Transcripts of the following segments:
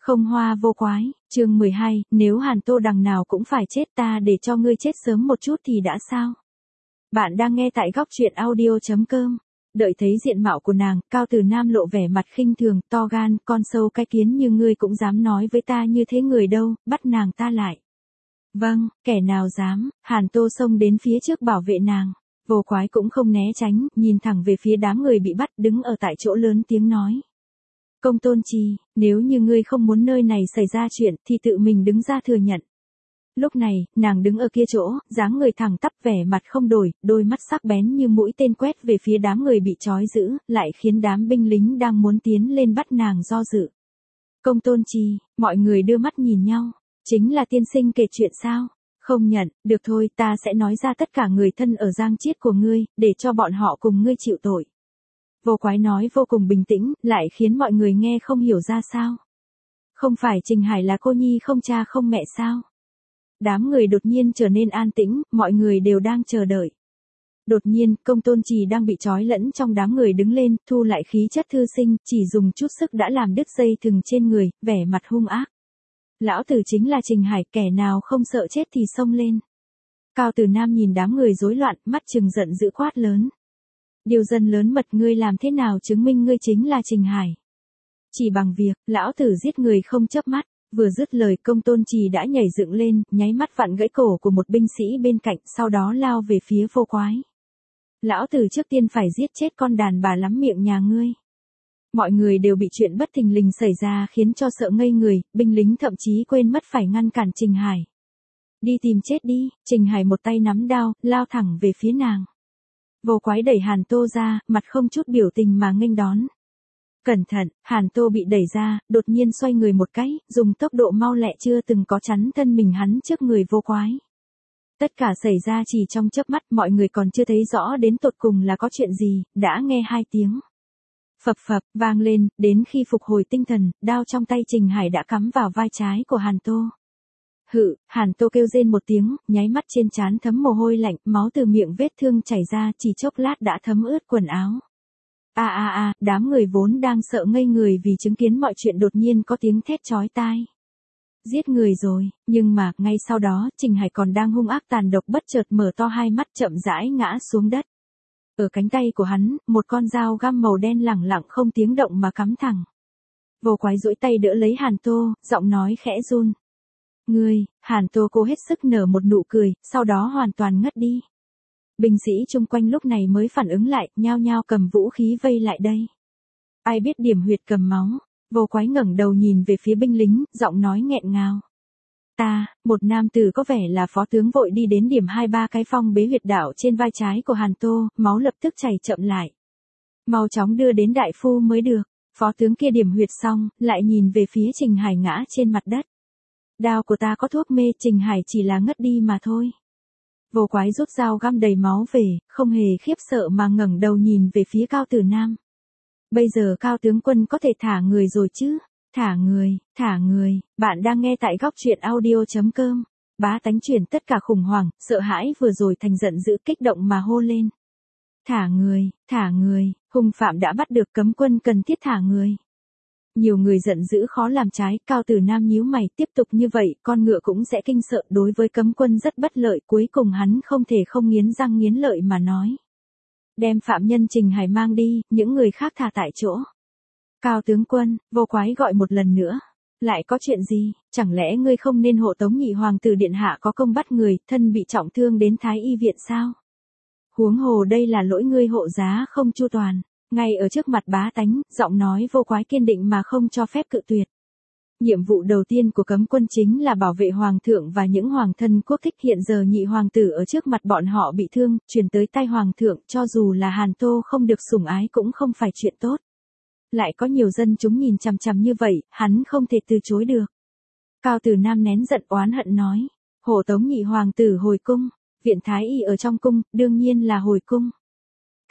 Không hoa vô quái, chương 12, nếu Hàn Tô đằng nào cũng phải chết ta để cho ngươi chết sớm một chút thì đã sao? Bạn đang nghe tại góc truyện audio.com. Đợi thấy diện mạo của nàng, Cao Từ Nam lộ vẻ mặt khinh thường, to gan, con sâu cái kiến như ngươi cũng dám nói với ta như thế người đâu, bắt nàng ta lại. Vâng, kẻ nào dám, Hàn Tô xông đến phía trước bảo vệ nàng. Vô quái cũng không né tránh, nhìn thẳng về phía đám người bị bắt đứng ở tại chỗ lớn tiếng nói. Công Tôn Trì, nếu như ngươi không muốn nơi này xảy ra chuyện thì tự mình đứng ra thừa nhận. Lúc này, nàng đứng ở kia chỗ, dáng người thẳng tắp vẻ mặt không đổi, đôi mắt sắc bén như mũi tên quét về phía đám người bị trói giữ, lại khiến đám binh lính đang muốn tiến lên bắt nàng do dự. Công Tôn Trì, mọi người đưa mắt nhìn nhau, chính là tiên sinh kể chuyện sao? Không nhận, được thôi, ta sẽ nói ra tất cả người thân ở Giang Chiết của ngươi, để cho bọn họ cùng ngươi chịu tội. Vô quái nói vô cùng bình tĩnh, lại khiến mọi người nghe không hiểu ra sao. Không phải Trình Hải là cô nhi không cha không mẹ sao? Đám người đột nhiên trở nên an tĩnh, mọi người đều đang chờ đợi. Đột nhiên, Công Tôn Trì đang bị trói lẫn trong đám người đứng lên, thu lại khí chất thư sinh, chỉ dùng chút sức đã làm đứt dây thừng trên người, vẻ mặt hung ác. Lão tử chính là Trình Hải, kẻ nào không sợ chết thì xông lên. Cao Từ Nam nhìn đám người rối loạn, mắt trừng giận dữ quát lớn. Điều dân lớn mật, ngươi làm thế nào chứng minh ngươi chính là Trình Hải? Chỉ bằng việc, lão tử giết người không chớp mắt. Vừa dứt lời, Công Tôn Trì đã nhảy dựng lên, nháy mắt vặn gãy cổ của một binh sĩ bên cạnh, sau đó lao về phía Vô Quái. Lão tử trước tiên phải giết chết con đàn bà lắm miệng nhà ngươi. Mọi người đều bị chuyện bất thình lình xảy ra khiến cho sợ ngây người, binh lính thậm chí quên mất phải ngăn cản Trình Hải. Đi tìm chết đi, Trình Hải một tay nắm đao, lao thẳng về phía nàng. Vô Quái đẩy Hàn Tô ra, mặt không chút biểu tình mà nghênh đón. Cẩn thận, Hàn Tô bị đẩy ra, đột nhiên xoay người một cái, dùng tốc độ mau lẹ chưa từng có chắn thân mình hắn trước người Vô Quái. Tất cả xảy ra chỉ trong chớp mắt, mọi người còn chưa thấy rõ đến tột cùng là có chuyện gì, đã nghe hai tiếng. Phập phập, vang lên, đến khi phục hồi tinh thần, đao trong tay Trình Hải đã cắm vào vai trái của Hàn Tô. Hàn Tô kêu rên một tiếng, nháy mắt trên trán thấm mồ hôi lạnh, máu từ miệng vết thương chảy ra, chỉ chốc lát đã thấm ướt quần áo. Đám người vốn đang sợ ngây người vì chứng kiến mọi chuyện đột nhiên có tiếng thét chói tai. Giết người rồi, nhưng mà, ngay sau đó, Trình Hải còn đang hung ác tàn độc bất chợt mở to hai mắt chậm rãi ngã xuống đất. Ở cánh tay của hắn, một con dao găm màu đen lẳng lặng không tiếng động mà cắm thẳng. Vô Quái duỗi tay đỡ lấy Hàn Tô, giọng nói khẽ run. Ngươi, Hàn Tô cố hết sức nở một nụ cười, sau đó hoàn toàn ngất đi. Binh sĩ chung quanh lúc này mới phản ứng lại, nhao nhao cầm vũ khí vây lại đây. Ai biết điểm huyệt cầm máu, Vô Quái ngẩng đầu nhìn về phía binh lính, giọng nói nghẹn ngào. Một nam tử có vẻ là phó tướng vội đi đến điểm 2-3 cái phong bế huyệt đạo trên vai trái của Hàn Tô, máu lập tức chảy chậm lại. Mau chóng đưa đến đại phu mới được, phó tướng kia điểm huyệt xong, lại nhìn về phía Trình Hải ngã trên mặt đất. Đao của ta có thuốc mê, Trình Hải chỉ là ngất đi mà thôi. Vô Quái rút dao găm đầy máu về, không hề khiếp sợ mà ngẩng đầu nhìn về phía Cao Từ Nam. Bây giờ Cao tướng quân có thể thả người rồi chứ? Thả người, bạn đang nghe tại góc truyện audio.com. Bá tánh chuyển tất cả khủng hoảng, sợ hãi vừa rồi thành giận dữ kích động mà hô lên. Thả người, hung phạm đã bắt được, cấm quân cần thiết thả người. Nhiều người giận dữ khó làm trái, Cao Từ Nam nhíu mày, tiếp tục như vậy, con ngựa cũng sẽ kinh sợ, đối với cấm quân rất bất lợi, cuối cùng hắn không thể không nghiến răng nghiến lợi mà nói. Đem phạm nhân Trình Hải mang đi, những người khác thả tại chỗ. Cao tướng quân, Vô Quái gọi một lần nữa. Lại có chuyện gì, chẳng lẽ ngươi không nên hộ tống nhị hoàng tử điện hạ có công bắt người, thân bị trọng thương đến Thái y viện sao? Huống hồ đây là lỗi ngươi hộ giá không chu toàn. Ngay ở trước mặt bá tánh, giọng nói Vô Quái kiên định mà không cho phép cự tuyệt. Nhiệm vụ đầu tiên của cấm quân chính là bảo vệ hoàng thượng và những hoàng thân quốc thích, hiện giờ nhị hoàng tử ở trước mặt bọn họ bị thương, truyền tới tay hoàng thượng, cho dù là Hàn Tô không được sủng ái cũng không phải chuyện tốt. Lại có nhiều dân chúng nhìn chằm chằm như vậy, hắn không thể từ chối được. Cao Từ Nam nén giận oán hận nói, hộ tống nhị hoàng tử hồi cung, viện thái y ở trong cung, đương nhiên là hồi cung.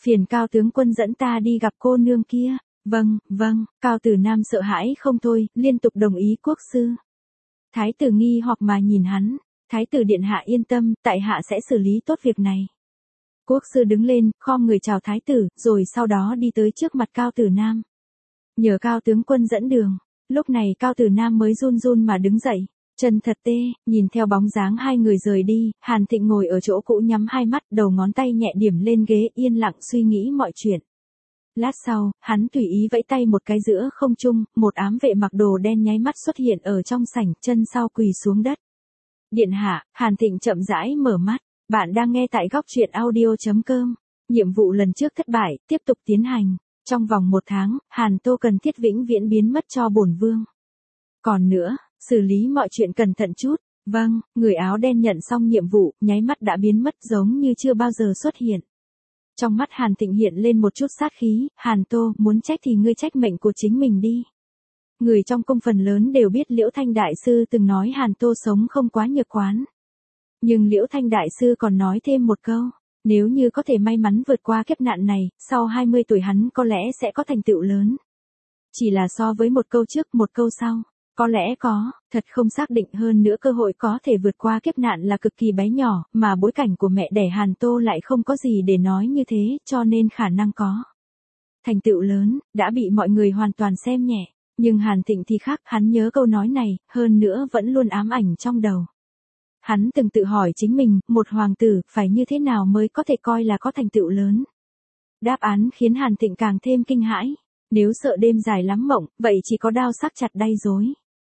Phiền Cao tướng quân dẫn ta đi gặp cô nương kia. Vâng, vâng, Cao Tử Nam sợ hãi không thôi, liên tục đồng ý quốc sư. Thái tử nghi hoặc mà nhìn hắn, Thái tử điện hạ yên tâm, tại hạ sẽ xử lý tốt việc này. Quốc sư đứng lên, khom người chào Thái tử, rồi sau đó đi tới trước mặt Cao Tử Nam. Nhờ Cao tướng quân dẫn đường, lúc này Cao Tử Nam mới run run mà đứng dậy, chân thật tê, nhìn theo bóng dáng hai người rời đi, Hàn Thịnh ngồi ở chỗ cũ nhắm hai mắt, đầu ngón tay nhẹ điểm lên ghế yên lặng suy nghĩ mọi chuyện. Lát sau, hắn tùy ý vẫy tay một cái giữa không trung, một ám vệ mặc đồ đen nháy mắt xuất hiện ở trong sảnh, chân sau quỳ xuống đất. Điện hạ, Hàn Thịnh chậm rãi mở mắt, bạn đang nghe tại góc truyện audio.com. Nhiệm vụ lần trước thất bại, tiếp tục tiến hành. Trong vòng 1 tháng, Hàn Tô cần thiết vĩnh viễn biến mất cho bổn vương. Còn nữa, xử lý mọi chuyện cẩn thận chút. Vâng, người áo đen nhận xong nhiệm vụ, nháy mắt đã biến mất giống như chưa bao giờ xuất hiện. Trong mắt Hàn Thịnh hiện lên một chút sát khí, Hàn Tô, muốn trách thì ngươi trách mệnh của chính mình đi. Người trong cung phần lớn đều biết Liễu Thanh Đại Sư từng nói Hàn Tô sống không quá nhược quán. Nhưng Liễu Thanh Đại Sư còn nói thêm một câu, nếu như có thể may mắn vượt qua kiếp nạn này, sau 20 tuổi hắn có lẽ sẽ có thành tựu lớn. Chỉ là so với một câu trước một câu sau, có lẽ có, thật không xác định hơn nữa cơ hội có thể vượt qua kiếp nạn là cực kỳ bé nhỏ, mà bối cảnh của mẹ đẻ Hàn Tô lại không có gì để nói như thế, cho nên khả năng có. Thành tựu lớn, đã bị mọi người hoàn toàn xem nhẹ, nhưng Hàn Thịnh thì khác, hắn nhớ câu nói này, hơn nữa vẫn luôn ám ảnh trong đầu. Hắn từng tự hỏi chính mình, một hoàng tử, phải như thế nào mới có thể coi là có thành tựu lớn. Đáp án khiến Hàn Thịnh càng thêm kinh hãi. Nếu sợ đêm dài lắm mộng, vậy chỉ có đao sắc chặt đay dối.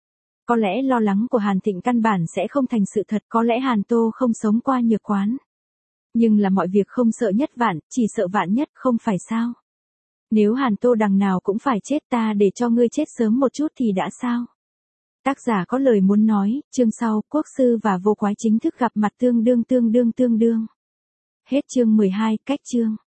Có lẽ lo lắng của Hàn Thịnh căn bản sẽ không thành sự thật, có lẽ Hàn Tô không sống qua nhược quán. Nhưng là mọi việc không sợ nhất vạn, chỉ sợ vạn nhất, không phải sao? Nếu Hàn Tô đằng nào cũng phải chết, ta để cho ngươi chết sớm một chút thì đã sao? Tác giả có lời muốn nói, chương sau, quốc sư và vô quái chính thức gặp mặt tương đương. Hết chương 12, cách chương.